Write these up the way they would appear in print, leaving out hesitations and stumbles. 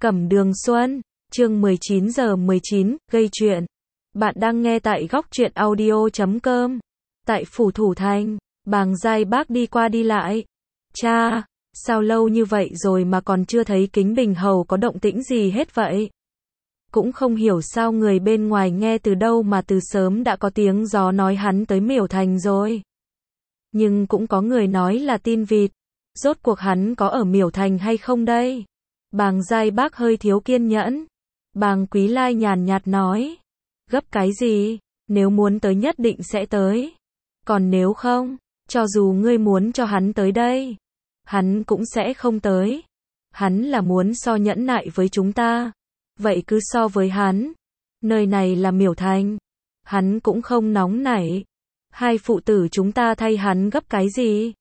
Cẩm Đường Xuân, chương 19:19, gây chuyện. Bạn đang nghe tại góc truyện audio.com. Tại phủ Thủ Thành, Bàng Giai Bác đi qua đi lại. Cha, sao lâu như vậy rồi mà còn chưa thấy Kính Bình Hầu có động tĩnh gì hết vậy? Cũng không hiểu sao người bên ngoài nghe từ đâu mà từ sớm đã có tiếng gió nói hắn tới Miểu Thành rồi. Nhưng cũng có người nói là tin vịt. Rốt cuộc hắn có ở Miểu Thành hay không đây? Bàng Giai Bác hơi thiếu kiên nhẫn. Bàng Quý Lai nhàn nhạt nói. Gấp cái gì? Nếu muốn tới nhất định sẽ tới. Còn nếu không, cho dù ngươi muốn cho hắn tới đây, hắn cũng sẽ không tới. Hắn là muốn so nhẫn nại với chúng ta. Vậy cứ so với hắn. Nơi này là Miểu Thành. Hắn cũng không nóng nảy. Hai phụ tử chúng ta thay hắn gấp cái gì?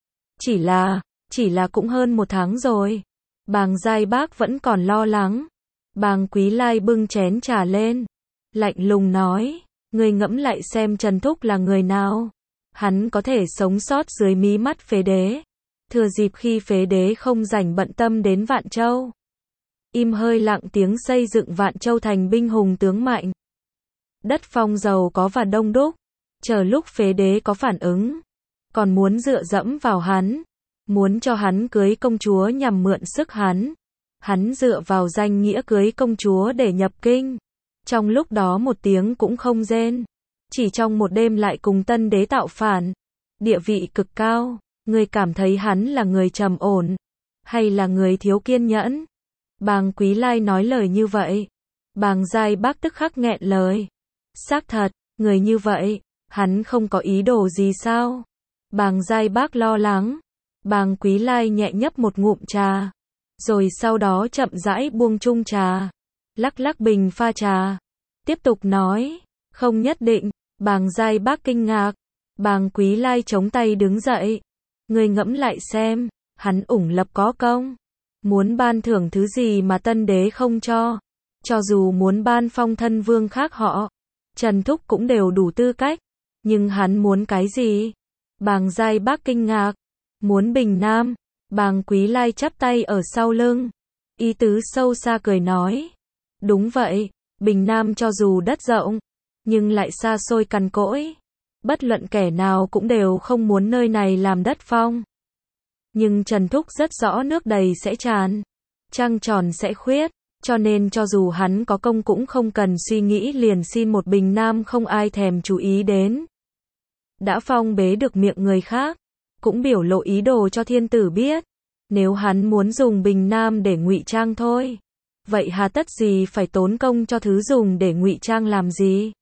Chỉ là cũng hơn 1 tháng rồi. Bàng Giai Bác vẫn còn lo lắng. Bàng Quý Lai bưng chén trà lên. Lạnh lùng nói. Ngươi ngẫm lại xem Trần Thúc là người nào. Hắn có thể sống sót dưới mí mắt Phế Đế. Thừa dịp khi Phế Đế không rảnh bận tâm đến Vạn Châu. Im hơi lặng tiếng xây dựng Vạn Châu thành binh hùng tướng mạnh. Đất phong giàu có và đông đúc. Chờ lúc Phế Đế có phản ứng. Còn muốn dựa dẫm vào hắn. Muốn cho hắn cưới công chúa nhằm mượn sức hắn. Hắn dựa vào danh nghĩa cưới công chúa để nhập kinh. Trong lúc đó một tiếng cũng không rên. Chỉ trong một đêm lại cùng Tân Đế tạo phản. Địa vị cực cao. Ngươi cảm thấy hắn là người trầm ổn. Hay là người thiếu kiên nhẫn? Bàng Quý Lai nói lời như vậy. Bàng Giai Bác tức khắc nghẹn lời. Xác thật, người như vậy, hắn không có ý đồ gì sao? Bàng Giai Bác lo lắng. Bàng Quý Lai nhẹ nhấp một ngụm trà. Rồi sau đó chậm rãi buông chung trà. Lắc lắc bình pha trà. Tiếp tục nói. Không nhất định. Bàng Giai Bác kinh ngạc. Bàng Quý Lai chống tay đứng dậy. Ngươi ngẫm lại xem. Hắn ủng lập có công. Muốn ban thưởng thứ gì mà Tân Đế không cho. Cho dù muốn ban phong thân vương khác họ. Trần Thúc cũng đều đủ tư cách. Nhưng hắn muốn cái gì? Bàng Giai Bác kinh ngạc. Muốn Bình Nam. Bàng Quý Lai chắp tay ở sau lưng. Ý tứ sâu xa cười nói. Đúng vậy, Bình Nam cho dù đất rộng, nhưng lại xa xôi cằn cỗi. Bất luận kẻ nào cũng đều không muốn nơi này làm đất phong. Nhưng Trần Thúc rất rõ nước đầy sẽ tràn, trăng tròn sẽ khuyết, cho nên cho dù hắn có công cũng không cần suy nghĩ liền xin một Bình Nam không ai thèm chú ý đến. Đã phong bế được miệng người khác, cũng biểu lộ ý đồ cho thiên tử biết. Nếu hắn muốn dùng Bình Nam để ngụy trang thôi, vậy hà tất gì phải tốn công cho thứ dùng để ngụy trang làm gì?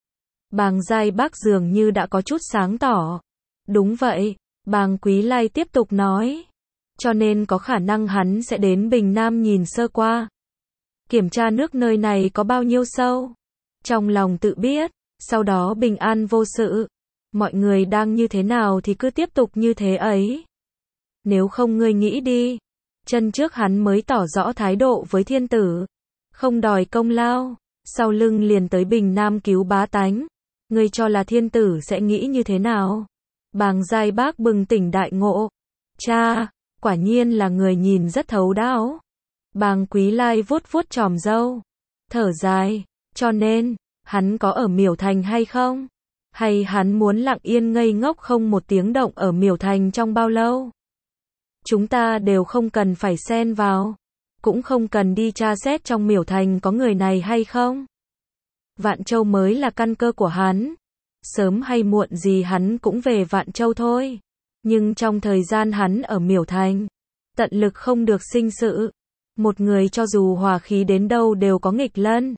Bàng Giai Bác dường như đã có chút sáng tỏ. Đúng vậy, Bàng Quý Lai tiếp tục nói. Cho nên có khả năng hắn sẽ đến Bình Nam nhìn sơ qua. Kiểm tra nước nơi này có bao nhiêu sâu. Trong lòng tự biết, sau đó bình an vô sự. Mọi người đang như thế nào thì cứ tiếp tục như thế ấy. Nếu không ngươi nghĩ đi. Chân trước hắn mới tỏ rõ thái độ với thiên tử. Không đòi công lao. Sau lưng liền tới Bình Nam cứu bá tánh. Ngươi cho là thiên tử sẽ nghĩ như thế nào? Bàng Giai Bác bừng tỉnh đại ngộ. Cha, quả nhiên là người nhìn rất thấu đáo. Bàng Quý Lai vuốt vuốt chòm râu. Thở dài. Cho nên, hắn có ở Miểu Thành hay không? Hay hắn muốn lặng yên ngây ngốc không một tiếng động ở Miểu Thành trong bao lâu? Chúng ta đều không cần phải xen vào. Cũng không cần đi tra xét trong Miểu Thành có người này hay không. Vạn Châu mới là căn cơ của hắn. Sớm hay muộn gì hắn cũng về Vạn Châu thôi. Nhưng trong thời gian hắn ở Miểu Thành, tận lực không được sinh sự. Một người cho dù hòa khí đến đâu đều có nghịch lân.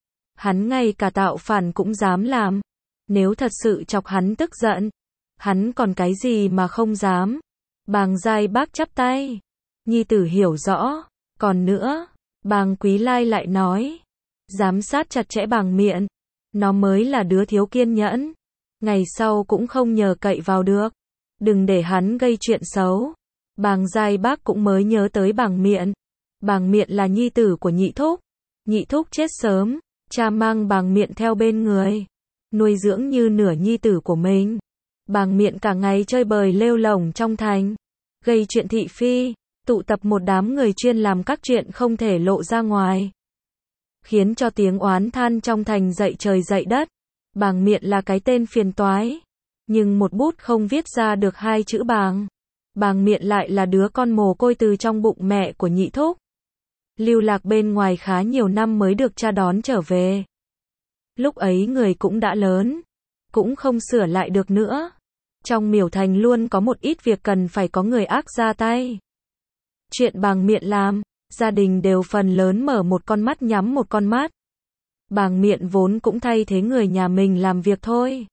Hắn ngay cả tạo phản cũng dám làm. Nếu thật sự chọc hắn tức giận, hắn còn cái gì mà không dám. Bàng Giai Bác chắp tay. Nhi tử hiểu rõ. Còn nữa, Bàng Quý Lai lại nói. Giám sát chặt chẽ Bàng Miện. Nó mới là đứa thiếu kiên nhẫn. Ngày sau cũng không nhờ cậy vào được. Đừng để hắn gây chuyện xấu. Bàng Giai Bác cũng mới nhớ tới Bàng Miện. Bàng Miện là nhi tử của Nhị Thúc. Nhị Thúc chết sớm. Cha mang Bàng Miện theo bên người. Nuôi dưỡng như nửa nhi tử của mình. Bàng Miện cả ngày chơi bời lêu lổng trong thành. Gây chuyện thị phi. tụ tập một đám người chuyên làm các chuyện không thể lộ ra ngoài. Khiến cho tiếng oán than trong thành dậy trời dậy đất. Bàng Miện là cái tên phiền toái. Nhưng một bút không viết ra được 2 chữ bàng. Bàng Miện lại là đứa con mồ côi từ trong bụng mẹ của nhị thúc. Lưu lạc bên ngoài khá nhiều năm mới được cha đón trở về. Lúc ấy người cũng đã lớn. Cũng không sửa lại được nữa. Trong Miểu Thành luôn có một ít việc cần phải có người ác ra tay. Chuyện Bàng Miện làm, gia đình đều phần lớn mở một con mắt nhắm một con mắt. Bàng Miện vốn cũng thay thế người nhà mình làm việc thôi.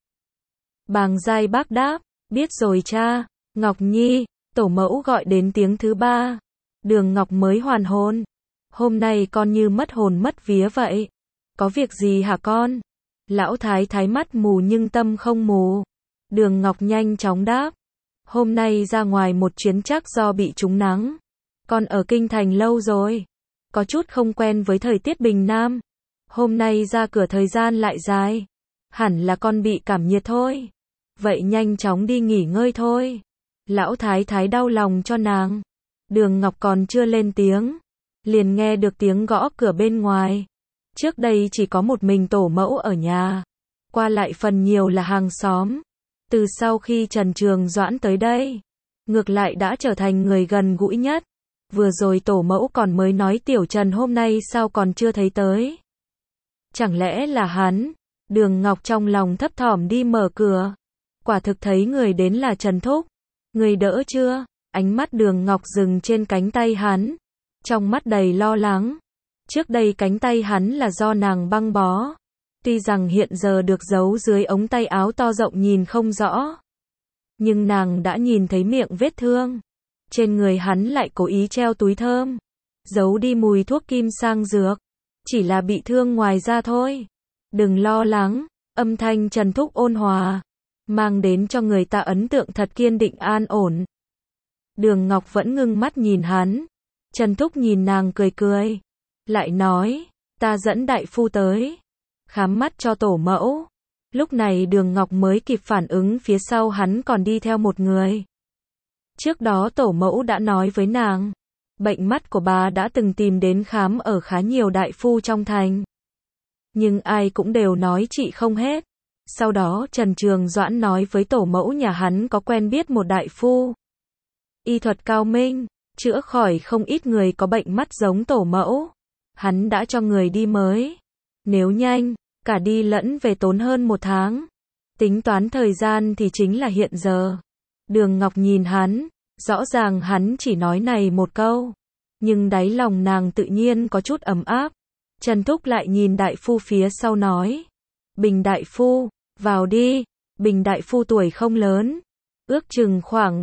Bàng Giai Bác đáp, biết rồi cha. Ngọc Nhi, tổ mẫu gọi đến tiếng thứ 3. Đường Ngọc mới hoàn hồn. Hôm nay con như mất hồn mất vía vậy. Có việc gì hả con? Lão Thái Thái mắt mù nhưng tâm không mù. Đường Ngọc nhanh chóng đáp. Hôm nay ra ngoài một chuyến chắc do bị trúng nắng. Con ở kinh thành lâu rồi. Có chút không quen với thời tiết Bình Nam. Hôm nay ra cửa thời gian lại dài. Hẳn là con bị cảm nhiệt thôi. Vậy nhanh chóng đi nghỉ ngơi thôi. Lão Thái Thái đau lòng cho nàng. Đường Ngọc còn chưa lên tiếng. Liền nghe được tiếng gõ cửa bên ngoài. Trước đây chỉ có một mình tổ mẫu ở nhà. Qua lại phần nhiều là hàng xóm. Từ sau khi Trần Trường Doãn tới đây, ngược lại đã trở thành người gần gũi nhất. Vừa rồi tổ mẫu còn mới nói Tiểu Trần hôm nay sao còn chưa thấy tới. Chẳng lẽ là hắn? Đường Ngọc trong lòng thấp thỏm đi mở cửa. Quả thực thấy người đến là Trần Thúc. Người đỡ chưa? Ánh mắt Đường Ngọc dừng trên cánh tay hắn. Trong mắt đầy lo lắng. Trước đây cánh tay hắn là do nàng băng bó. Tuy rằng hiện giờ được giấu dưới ống tay áo to rộng nhìn không rõ. Nhưng nàng đã nhìn thấy miệng vết thương. Trên người hắn lại cố ý treo túi thơm. Giấu đi mùi thuốc kim sang dược. Chỉ là bị thương ngoài da thôi. Đừng lo lắng. Âm thanh Trần Thúc ôn hòa. Mang đến cho người ta ấn tượng thật kiên định an ổn. Đường Ngọc vẫn ngưng mắt nhìn hắn. Trần Thúc nhìn nàng cười cười. Lại nói, ta dẫn đại phu tới. Khám mắt cho tổ mẫu. Lúc này Đường Ngọc mới kịp phản ứng phía sau hắn còn đi theo một người. Trước đó tổ mẫu đã nói với nàng. Bệnh mắt của bà đã từng tìm đến khám ở khá nhiều đại phu trong thành. Nhưng ai cũng đều nói trị không hết. Sau đó Trần Trường Doãn nói với tổ mẫu nhà hắn có quen biết một đại phu. Y thuật cao minh, chữa khỏi không ít người có bệnh mắt giống tổ mẫu. Hắn đã cho người đi mới. Nếu nhanh, cả đi lẫn về tốn hơn 1 tháng. Tính toán thời gian thì chính là hiện giờ. Đường Ngọc nhìn hắn, rõ ràng hắn chỉ nói này một câu. Nhưng đáy lòng nàng tự nhiên có chút ấm áp. Trần Thúc lại nhìn đại phu phía sau nói. Bình đại phu, vào đi. Bình đại phu tuổi không lớn. Ước chừng khoảng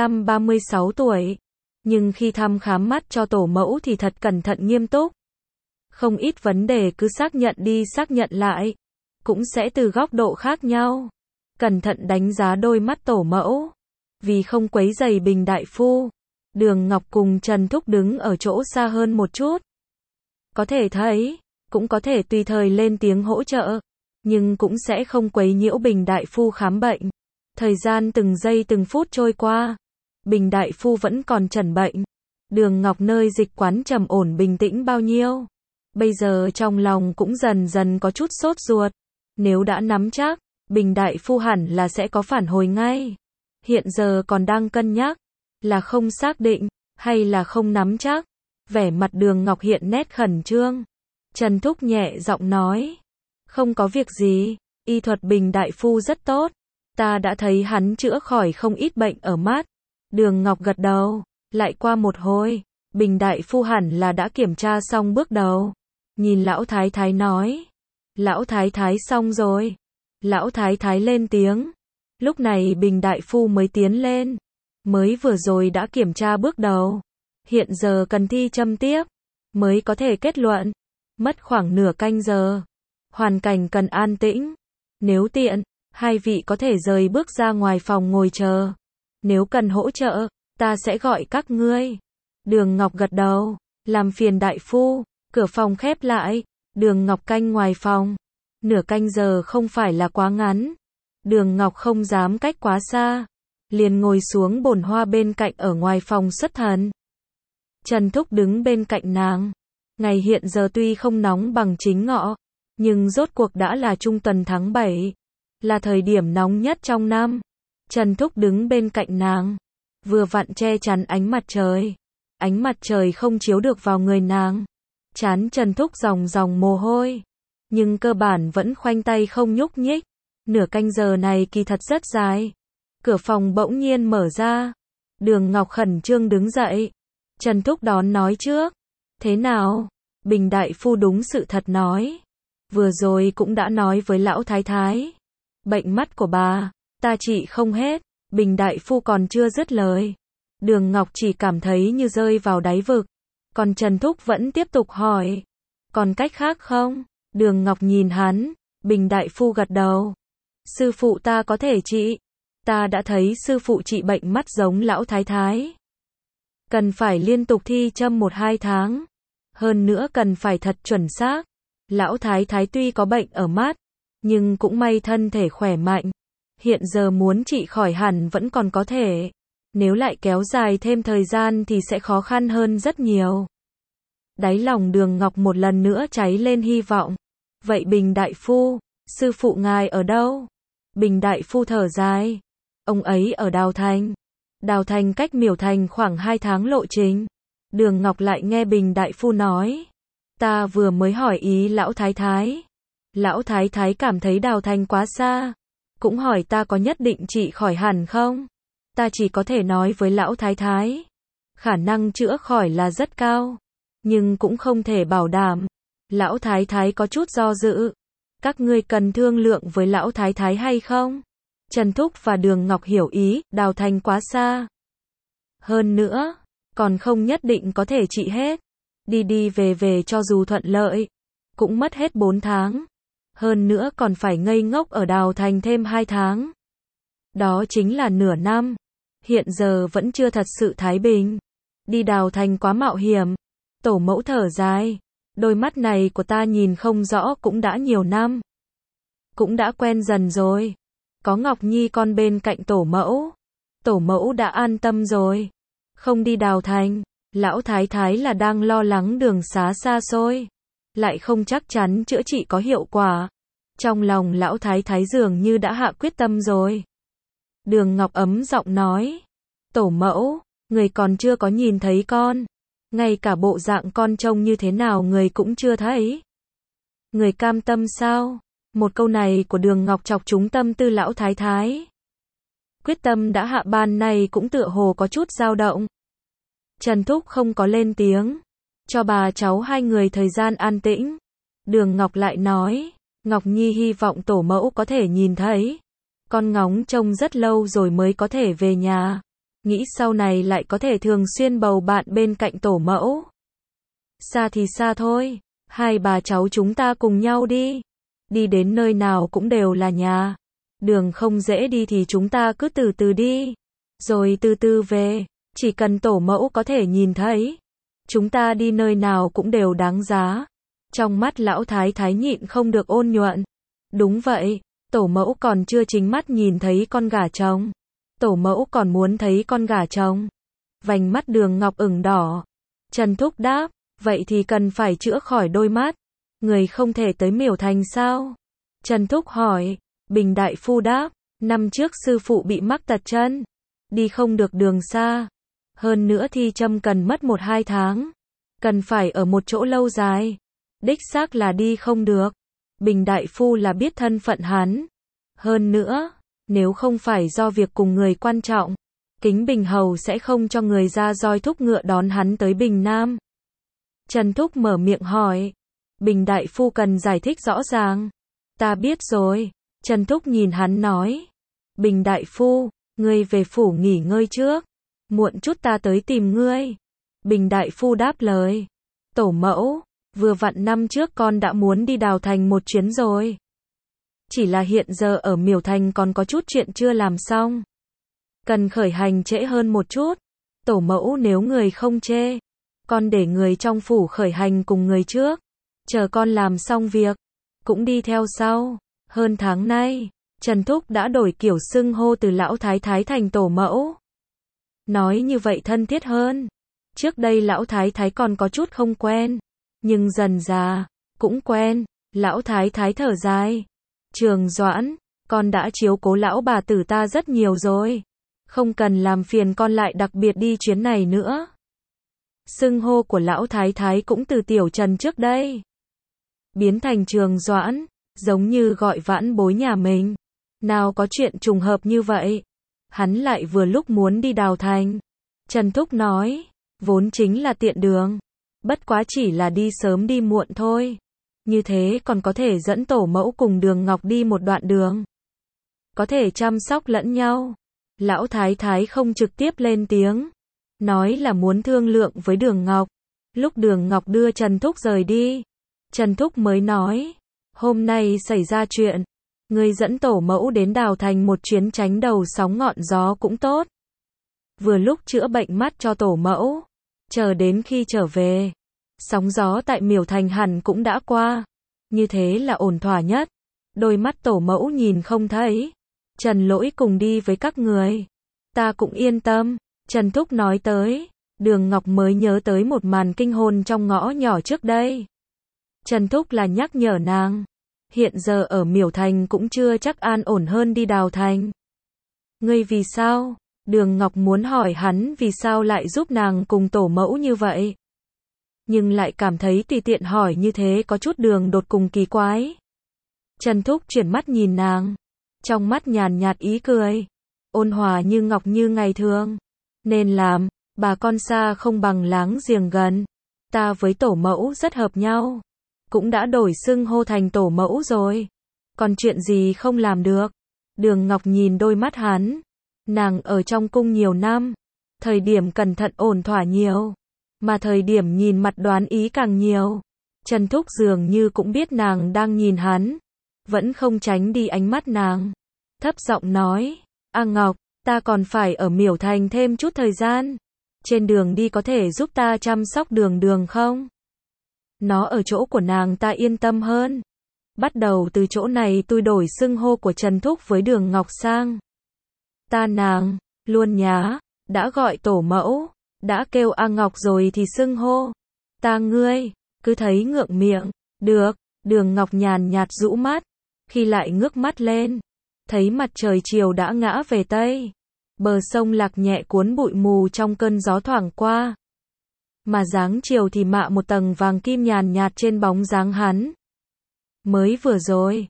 35-36 tuổi. Nhưng khi thăm khám mắt cho tổ mẫu thì thật cẩn thận nghiêm túc. Không ít vấn đề cứ xác nhận đi xác nhận lại. Cũng sẽ từ góc độ khác nhau. Cẩn thận đánh giá đôi mắt tổ mẫu. Vì không quấy rầy Bình đại phu, Đường Ngọc cùng Trần Thúc đứng ở chỗ xa hơn một chút. Có thể thấy, cũng có thể tùy thời lên tiếng hỗ trợ. Nhưng cũng sẽ không quấy nhiễu Bình đại phu khám bệnh. Thời gian từng giây từng phút trôi qua. Bình đại phu vẫn còn chẩn bệnh. Đường Ngọc nơi dịch quán trầm ổn bình tĩnh bao nhiêu. Bây giờ trong lòng cũng dần dần có chút sốt ruột. Nếu đã nắm chắc, Bình đại phu hẳn là sẽ có phản hồi ngay. Hiện giờ còn đang cân nhắc. Là không xác định, hay là không nắm chắc. Vẻ mặt Đường Ngọc hiện nét khẩn trương. Trần Thúc nhẹ giọng nói. Không có việc gì, y thuật Bình đại phu rất tốt. Ta đã thấy hắn chữa khỏi không ít bệnh ở mắt. Đường Ngọc gật đầu. Lại qua một hồi, Bình đại phu hẳn là đã kiểm tra xong bước đầu. Nhìn Lão Thái Thái nói. Lão Thái Thái xong rồi. Lão Thái Thái lên tiếng. Lúc này Bình đại phu mới tiến lên. Mới vừa rồi đã kiểm tra bước đầu. Hiện giờ cần thi châm tiếp. Mới có thể kết luận. Mất khoảng nửa canh giờ. Hoàn cảnh cần an tĩnh. Nếu tiện, hai vị có thể rời bước ra ngoài phòng ngồi chờ. Nếu cần hỗ trợ, ta sẽ gọi các ngươi. Đường Ngọc gật đầu. Làm phiền đại phu. Cửa phòng khép lại. Đường Ngọc canh ngoài phòng. Nửa canh giờ không phải là quá ngắn. Đường Ngọc không dám cách quá xa. Liền ngồi xuống bồn hoa bên cạnh ở ngoài phòng xuất thần. Trần Thúc đứng bên cạnh nàng. Ngày hiện giờ tuy không nóng bằng chính ngọ, nhưng rốt cuộc đã là trung tuần tháng 7, là thời điểm nóng nhất trong năm. Trần Thúc đứng bên cạnh nàng, vừa vặn che chắn ánh mặt trời. Ánh mặt trời không chiếu được vào người nàng. Trán Trần Thúc dòng dòng mồ hôi, nhưng cơ bản vẫn khoanh tay không nhúc nhích. Nửa canh giờ này kỳ thật rất dài. Cửa phòng bỗng nhiên mở ra. Đường Ngọc khẩn trương đứng dậy. Trần Thúc đón nói trước. Thế nào? Bình đại phu đúng sự thật nói. Vừa rồi cũng đã nói với lão thái thái. Bệnh mắt của bà, ta trị không hết. Bình đại phu còn chưa dứt lời. Đường Ngọc chỉ cảm thấy như rơi vào đáy vực. Còn Trần Thúc vẫn tiếp tục hỏi. Còn cách khác không? Đường Ngọc nhìn hắn. Bình đại phu gật đầu. Sư phụ ta có thể trị. Ta đã thấy sư phụ trị bệnh mắt giống lão thái thái. Cần phải liên tục thi châm 1-2 tháng. Hơn nữa cần phải thật chuẩn xác. Lão thái thái tuy có bệnh ở mắt, nhưng cũng may thân thể khỏe mạnh. Hiện giờ muốn trị khỏi hẳn vẫn còn có thể. Nếu lại kéo dài thêm thời gian thì sẽ khó khăn hơn rất nhiều. Đáy lòng Đường Ngọc một lần nữa cháy lên hy vọng. Vậy Bình đại phu, sư phụ ngài ở đâu? Bình đại phu thở dài. Ông ấy ở Đào Thành. Đào Thành cách Miểu Thành khoảng 2 tháng lộ trình. Đường Ngọc lại nghe Bình đại phu nói. Ta vừa mới hỏi ý lão thái thái. Lão thái thái cảm thấy Đào Thành quá xa. Cũng hỏi ta có nhất định trị khỏi hẳn không? Ta chỉ có thể nói với lão thái thái. Khả năng chữa khỏi là rất cao. Nhưng cũng không thể bảo đảm. Lão thái thái có chút do dự. Các ngươi cần thương lượng với lão thái thái hay không? Trần Thúc và Đường Ngọc hiểu ý, Đào Thành quá xa. Hơn nữa, còn không nhất định có thể trị hết. Đi đi về về cho dù thuận lợi, cũng mất hết 4 tháng. Hơn nữa còn phải ngây ngốc ở Đào Thành thêm 2 tháng. Đó chính là nửa năm. Hiện giờ vẫn chưa thật sự thái bình. Đi Đào Thành quá mạo hiểm. Tổ mẫu thở dài. Đôi mắt này của ta nhìn không rõ cũng đã nhiều năm. Cũng đã quen dần rồi. Có Ngọc Nhi con bên cạnh tổ mẫu. Tổ mẫu đã an tâm rồi. Không đi Đào Thành. Lão thái thái là đang lo lắng đường xá xa xôi. Lại không chắc chắn chữa trị có hiệu quả. Trong lòng lão thái thái dường như đã hạ quyết tâm rồi. Đường Ngọc ấm giọng nói. Tổ mẫu, người còn chưa có nhìn thấy con. Ngay cả bộ dạng con trông như thế nào người cũng chưa thấy. Người cam tâm sao? Một câu này của Đường Ngọc chọc trúng tâm tư lão thái thái. Quyết tâm đã hạ ban này cũng tựa hồ có chút dao động. Trần Thúc không có lên tiếng. Cho bà cháu hai người thời gian an tĩnh. Đường Ngọc lại nói. Ngọc Nhi hy vọng tổ mẫu có thể nhìn thấy. Con ngóng trông rất lâu rồi mới có thể về nhà. Nghĩ sau này lại có thể thường xuyên bầu bạn bên cạnh tổ mẫu. Xa thì xa thôi. Hai bà cháu chúng ta cùng nhau đi. Đi đến nơi nào cũng đều là nhà. Đường không dễ đi thì chúng ta cứ từ từ đi. Rồi từ từ về. Chỉ cần tổ mẫu có thể nhìn thấy. Chúng ta đi nơi nào cũng đều đáng giá. Trong mắt lão thái thái nhịn không được ôn nhuận. Đúng vậy. Tổ mẫu còn chưa chính mắt nhìn thấy con gà trống. Tổ mẫu còn muốn thấy con gà trống. Vành mắt Đường Ngọc ửng đỏ. Trần Thúc đáp. Vậy thì cần phải chữa khỏi đôi mắt. Người không thể tới Miểu Thành sao? Trần Thúc hỏi. Bình đại phu đáp. Năm trước sư phụ bị mắc tật chân. Đi không được đường xa. Hơn nữa thi châm cần mất 1-2 tháng. Cần phải ở một chỗ lâu dài. Đích xác là đi không được. Bình đại phu là biết thân phận hắn. Hơn nữa, nếu không phải do việc cùng người quan trọng, Kính Bình Hầu sẽ không cho người ra roi thúc ngựa đón hắn tới Bình Nam. Trần Thúc mở miệng hỏi. Bình đại phu cần giải thích rõ ràng. Ta biết rồi. Trần Thúc nhìn hắn nói. Bình đại phu, ngươi về phủ nghỉ ngơi trước. Muộn chút ta tới tìm ngươi. Bình đại phu đáp lời. Tổ mẫu, vừa vặn năm trước con đã muốn đi Đào Thành một chuyến rồi. Chỉ là hiện giờ ở Miểu Thành còn có chút chuyện chưa làm xong. Cần khởi hành trễ hơn một chút. Tổ mẫu nếu người không chê, con để người trong phủ khởi hành cùng người trước. Chờ con làm xong việc, cũng đi theo sau. Hơn tháng nay, Trần Thúc đã đổi kiểu xưng hô từ lão thái thái thành tổ mẫu. Nói như vậy thân thiết hơn. Trước đây lão thái thái còn có chút không quen, nhưng dần dà, cũng quen. Lão thái thái thở dài. Trường Doãn, con đã chiếu cố lão bà tử ta rất nhiều rồi. Không cần làm phiền con lại đặc biệt đi chuyến này nữa. Xưng hô của lão thái thái cũng từ Tiểu Trần trước đây biến thành Trường Doãn, giống như gọi vãn bối nhà mình. Nào có chuyện trùng hợp như vậy. Hắn lại vừa lúc muốn đi Đào Thành. Trần Thúc nói, vốn chính là tiện đường. Bất quá chỉ là đi sớm đi muộn thôi. Như thế còn có thể dẫn tổ mẫu cùng Đường Ngọc đi một đoạn đường. Có thể chăm sóc lẫn nhau. Lão thái thái không trực tiếp lên tiếng. Nói là muốn thương lượng với Đường Ngọc. Lúc Đường Ngọc đưa Trần Thúc rời đi, Trần Thúc mới nói, hôm nay xảy ra chuyện. Ngươi dẫn tổ mẫu đến Đào Thành một chuyến tránh đầu sóng ngọn gió cũng tốt. Vừa lúc chữa bệnh mắt cho tổ mẫu. Chờ đến khi trở về, sóng gió tại Miểu Thành hẳn cũng đã qua. Như thế là ổn thỏa nhất. Đôi mắt tổ mẫu nhìn không thấy. Trần Lỗi cùng đi với các người. Ta cũng yên tâm. Trần Thúc nói tới. Đường Ngọc mới nhớ tới một màn kinh hồn trong ngõ nhỏ trước đây. Trần Thúc là nhắc nhở nàng. Hiện giờ ở Miểu Thành cũng chưa chắc an ổn hơn đi Đào Thành. Ngươi vì sao? Đường Ngọc muốn hỏi hắn vì sao lại giúp nàng cùng tổ mẫu như vậy. Nhưng lại cảm thấy tùy tiện hỏi như thế có chút đường đột cùng kỳ quái. Trần Thúc chuyển mắt nhìn nàng. Trong mắt nhàn nhạt ý cười. Ôn hòa như ngọc như ngày thường. Nên làm, bà con xa không bằng láng giềng gần. Ta với tổ mẫu rất hợp nhau. Cũng đã đổi xưng hô thành tổ mẫu rồi. Còn chuyện gì không làm được? Đường Ngọc nhìn đôi mắt hắn. Nàng ở trong cung nhiều năm. Thời điểm cẩn thận ổn thỏa nhiều. Mà thời điểm nhìn mặt đoán ý càng nhiều. Trần Thúc dường như cũng biết nàng đang nhìn hắn. Vẫn không tránh đi ánh mắt nàng. Thấp giọng nói. A Ngọc, ta còn phải ở Miểu Thành thêm chút thời gian. Trên đường đi có thể giúp ta chăm sóc Đường Đường không? Nó ở chỗ của nàng ta yên tâm hơn. Bắt đầu từ chỗ này tôi đổi xưng hô của Trần Thúc với Đường Ngọc sang ta nàng, luôn nhá, đã gọi tổ mẫu, đã kêu A Ngọc rồi thì xưng hô ta ngươi, cứ thấy ngượng miệng. Được. Đường Ngọc nhàn nhạt rũ mắt, khi lại ngước mắt lên, thấy mặt trời chiều đã ngã về tây. Bờ sông Lạc nhẹ cuốn bụi mù trong cơn gió thoảng qua. Mà dáng chiều thì mạ một tầng vàng kim nhàn nhạt trên bóng dáng hắn. Mới vừa rồi,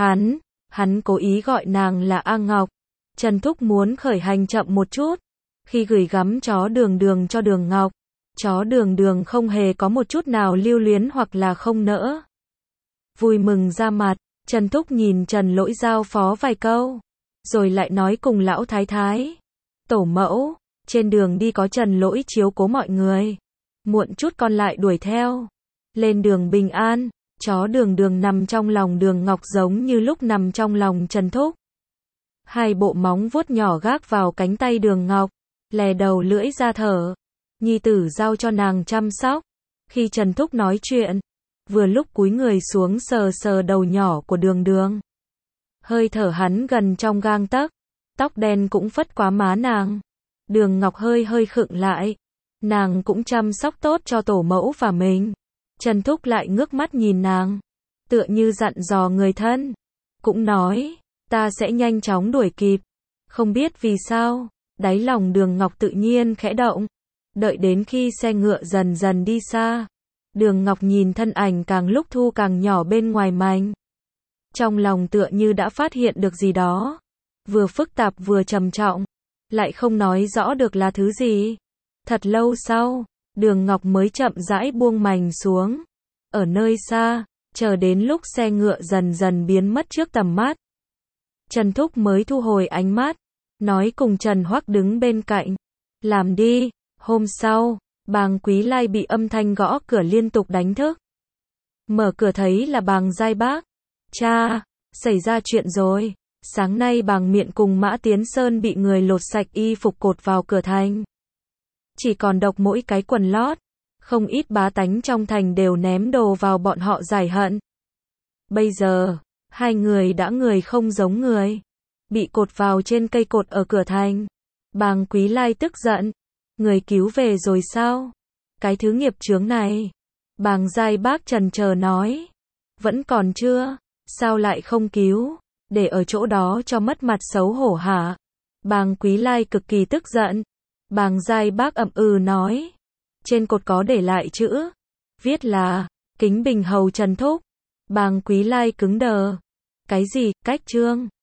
hắn cố ý gọi nàng là A Ngọc. Trần Thúc muốn khởi hành chậm một chút. Khi gửi gắm chó Đường Đường cho Đường Ngọc, chó Đường Đường không hề có một chút nào lưu luyến hoặc là không nỡ. Vui mừng ra mặt, Trần Thúc nhìn Trần Lỗi giao phó vài câu. Rồi lại nói cùng lão thái thái. Tổ mẫu, trên đường đi có Trần Lỗi chiếu cố mọi người. Muộn chút con lại đuổi theo. Lên đường bình an, chó Đường Đường nằm trong lòng Đường Ngọc giống như lúc nằm trong lòng Trần Thúc. Hai bộ móng vuốt nhỏ gác vào cánh tay Đường Ngọc, lè đầu lưỡi ra thở. Nhi tử giao cho nàng chăm sóc. Khi Trần Thúc nói chuyện, vừa lúc cúi người xuống sờ sờ đầu nhỏ của Đường Đường. Hơi thở hắn gần trong gang tấc, tóc đen cũng phất qua má nàng. Đường Ngọc hơi khựng lại. Nàng cũng chăm sóc tốt cho tổ mẫu và mình. Trần Thúc lại ngước mắt nhìn nàng, tựa như dặn dò người thân. Cũng nói, ta sẽ nhanh chóng đuổi kịp. Không biết vì sao, đáy lòng Đường Ngọc tự nhiên khẽ động. Đợi đến khi xe ngựa dần dần đi xa, Đường Ngọc nhìn thân ảnh càng lúc thu càng nhỏ bên ngoài mành. Trong lòng tựa như đã phát hiện được gì đó. Vừa phức tạp vừa trầm trọng. Lại không nói rõ được là thứ gì. Thật lâu sau, Đường Ngọc mới chậm rãi buông mành xuống. Ở nơi xa, chờ đến lúc xe ngựa dần dần biến mất trước tầm mắt. Trần Thúc mới thu hồi ánh mắt, nói cùng Trần Hoắc đứng bên cạnh. Làm đi. Hôm sau, Bàng Quý Lai bị âm thanh gõ cửa liên tục đánh thức. Mở cửa thấy là Bàng Giai Bác. Cha, xảy ra chuyện rồi. Sáng nay Bàng Miện cùng Mã Tiến Sơn bị người lột sạch y phục cột vào cửa thành. Chỉ còn độc mỗi cái quần lót. Không ít bá tánh trong thành đều ném đồ vào bọn họ giải hận. Bây giờ, hai người đã người không giống người. Bị cột vào trên cây cột ở cửa thành. Bàng Quý Lai tức giận. Người cứu về rồi sao? Cái thứ nghiệp chướng này. Bàng giai bác trần chờ nói. Vẫn còn chưa? Sao lại không cứu? Để ở chỗ đó cho mất mặt xấu hổ hả? Bàng Quý Lai cực kỳ tức giận. Bàng giai bác ậm ừ nói. Trên cột có để lại chữ. Viết là, Kính Bình Hầu Trần Thúc. Bàng Quý Lai cứng đờ. Cái gì, cách trương?